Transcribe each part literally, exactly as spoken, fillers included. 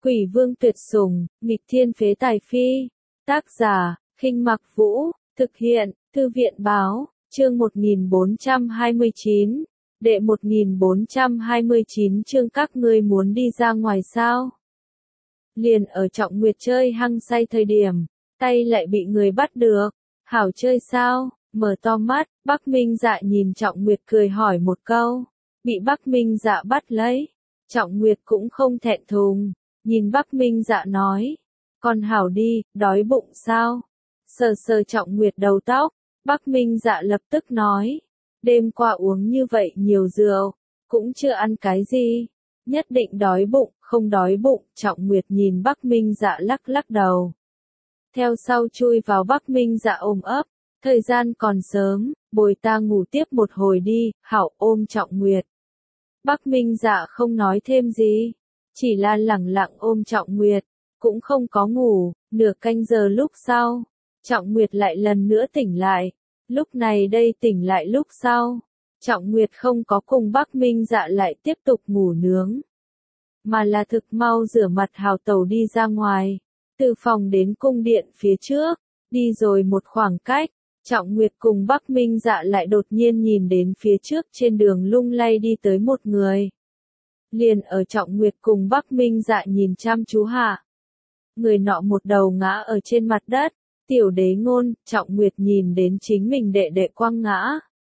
Quỷ vương tuyệt sủng, nghịch thiên phế tài phi. Tác giả, Khinh Mặc Vũ, thực hiện, Thư viện báo, chương một nghìn bốn trăm hai mươi chín, đệ một nghìn bốn trăm hai mươi chín chương các ngươi muốn đi ra ngoài sao? Liền ở Trọng Nguyệt chơi hăng say thời điểm, tay lại bị người bắt được, hảo chơi sao? Mở to mắt, Bắc Minh Dạ nhìn Trọng Nguyệt cười hỏi một câu, bị Bắc Minh Dạ bắt lấy, Trọng Nguyệt cũng không thẹn thùng, nhìn Bắc Minh Dạ nói, con hảo đi, đói bụng sao? Sờ sờ Trọng Nguyệt đầu tóc, Bắc Minh Dạ lập tức nói, đêm qua uống như vậy nhiều rượu, cũng chưa ăn cái gì, nhất định đói bụng, không đói bụng, Trọng Nguyệt nhìn Bắc Minh Dạ lắc lắc đầu. Theo sau chui vào Bắc Minh Dạ ôm ấp, thời gian còn sớm, bồi ta ngủ tiếp một hồi đi, hảo ôm Trọng Nguyệt. Bắc Minh Dạ không nói thêm gì, chỉ là lẳng lặng ôm Trọng Nguyệt, cũng không có ngủ, nửa canh giờ lúc sau, Trọng Nguyệt lại lần nữa tỉnh lại, lúc này đây tỉnh lại lúc sau, Trọng Nguyệt không có cùng Bắc Minh Dạ lại tiếp tục ngủ nướng, mà là thực mau rửa mặt hào tẩu đi ra ngoài, từ phòng đến cung điện phía trước, đi rồi một khoảng cách, Trọng Nguyệt cùng Bắc Minh Dạ lại đột nhiên nhìn đến phía trước trên đường lung lay đi tới một người. Liền ở Trọng Nguyệt cùng Bắc Minh Dạ nhìn chăm chú hạ. Người nọ một đầu ngã ở trên mặt đất, Tiểu Đế Ngôn, Trọng Nguyệt nhìn đến chính mình đệ đệ quăng ngã.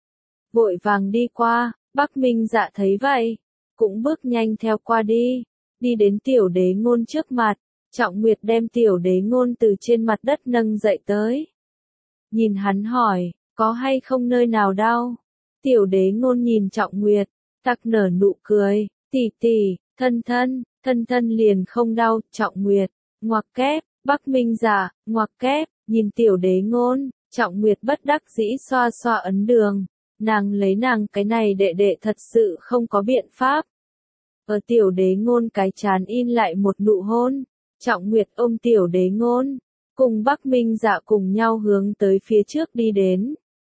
Vội vàng đi qua, Bắc Minh Dạ thấy vậy, cũng bước nhanh theo qua đi, đi đến Tiểu Đế Ngôn trước mặt, Trọng Nguyệt đem Tiểu Đế Ngôn từ trên mặt đất nâng dậy tới. Nhìn hắn hỏi, có hay không nơi nào đau? Tiểu Đế Ngôn nhìn Trọng Nguyệt, tặc nở nụ cười, tỷ tỷ, thân thân, thân thân liền không đau, Trọng Nguyệt, ngoặc kép, Bắc Minh Dạ, ngoặc kép, nhìn Tiểu Đế Ngôn, Trọng Nguyệt bất đắc dĩ xoa xoa ấn đường, nàng lấy nàng cái này đệ đệ thật sự không có biện pháp. Ở Tiểu Đế Ngôn cái chán in lại một nụ hôn, Trọng Nguyệt ôm Tiểu Đế Ngôn, cùng Bắc Minh Dạ cùng nhau hướng tới phía trước đi đến.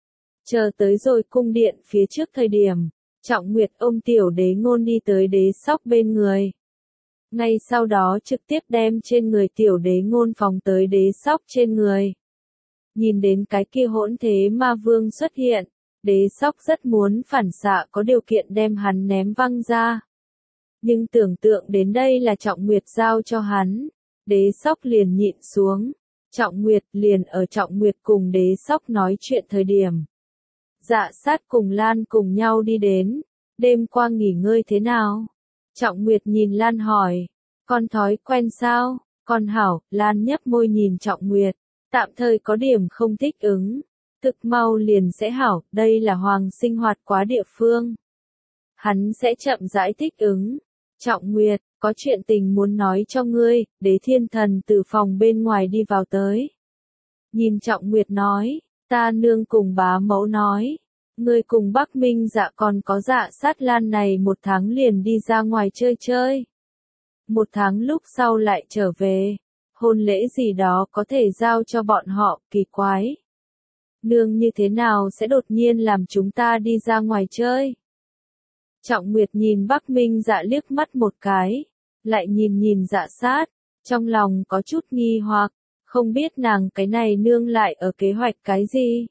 Chờ tới rồi cung điện phía trước thời điểm, Trọng Nguyệt ôm Tiểu Đế Ngôn đi tới đế sóc bên người. Ngay sau đó trực tiếp đem trên người Tiểu Đế Ngôn phóng tới đế sóc trên người. Nhìn đến cái kia hỗn thế ma vương xuất hiện, đế sóc rất muốn phản xạ có điều kiện đem hắn ném văng ra. Nhưng tưởng tượng đến đây là Trọng Nguyệt giao cho hắn, đế sóc liền nhịn xuống. Trọng Nguyệt liền ở Trọng Nguyệt cùng đế sóc nói chuyện thời điểm. Dạ sát cùng Lan cùng nhau đi đến, đêm qua nghỉ ngơi thế nào? Trọng Nguyệt nhìn Lan hỏi, con thói quen sao? Con hảo, Lan nhấp môi nhìn Trọng Nguyệt, tạm thời có điểm không thích ứng, thực mau liền sẽ hảo, đây là hoàng sinh hoạt quá địa phương. Hắn sẽ chậm rãi thích ứng. Trọng Nguyệt, có chuyện tình muốn nói cho ngươi, Đế Thiên Thần từ phòng bên ngoài đi vào tới. Nhìn Trọng Nguyệt nói, ta nương cùng bá mẫu nói, ngươi cùng Bắc Minh Dạ còn có Dạ Sát Lan này một tháng liền đi ra ngoài chơi chơi. Một tháng lúc sau lại trở về, hôn lễ gì đó có thể giao cho bọn họ, kỳ quái. Nương như thế nào sẽ đột nhiên làm chúng ta đi ra ngoài chơi? Trọng Nguyệt nhìn Bắc Minh Dạ liếc mắt một cái, lại nhìn nhìn Dạ Sát, trong lòng có chút nghi hoặc, không biết nàng cái này nương lại ở kế hoạch cái gì.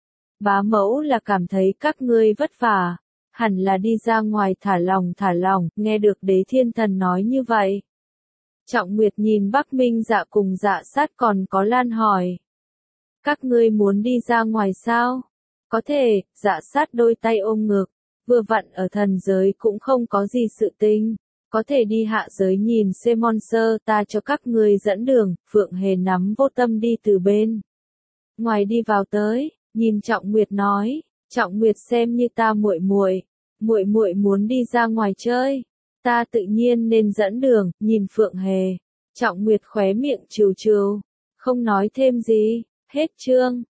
Bá mẫu là cảm thấy các ngươi vất vả, hẳn là đi ra ngoài thả lòng thả lòng, nghe được Đế Thiên Thần nói như vậy. Trọng Nguyệt nhìn Bắc Minh Dạ cùng Dạ Sát còn có Lan hỏi. Các ngươi muốn đi ra ngoài sao? Có thể, Dạ Sát đôi tay ôm ngực. Vừa vặn ở thần giới cũng không có gì sự tình, có thể đi hạ giới nhìn xem monster, ta cho các người dẫn đường. Phượng Hề nắm vô tâm đi từ bên ngoài đi vào tới, nhìn Trọng Nguyệt nói, Trọng Nguyệt xem như ta muội muội, muội muội muốn đi ra ngoài chơi, ta tự nhiên nên dẫn đường. Nhìn Phượng Hề, Trọng Nguyệt khóe miệng trừ trừ, không nói thêm gì. Hết chương.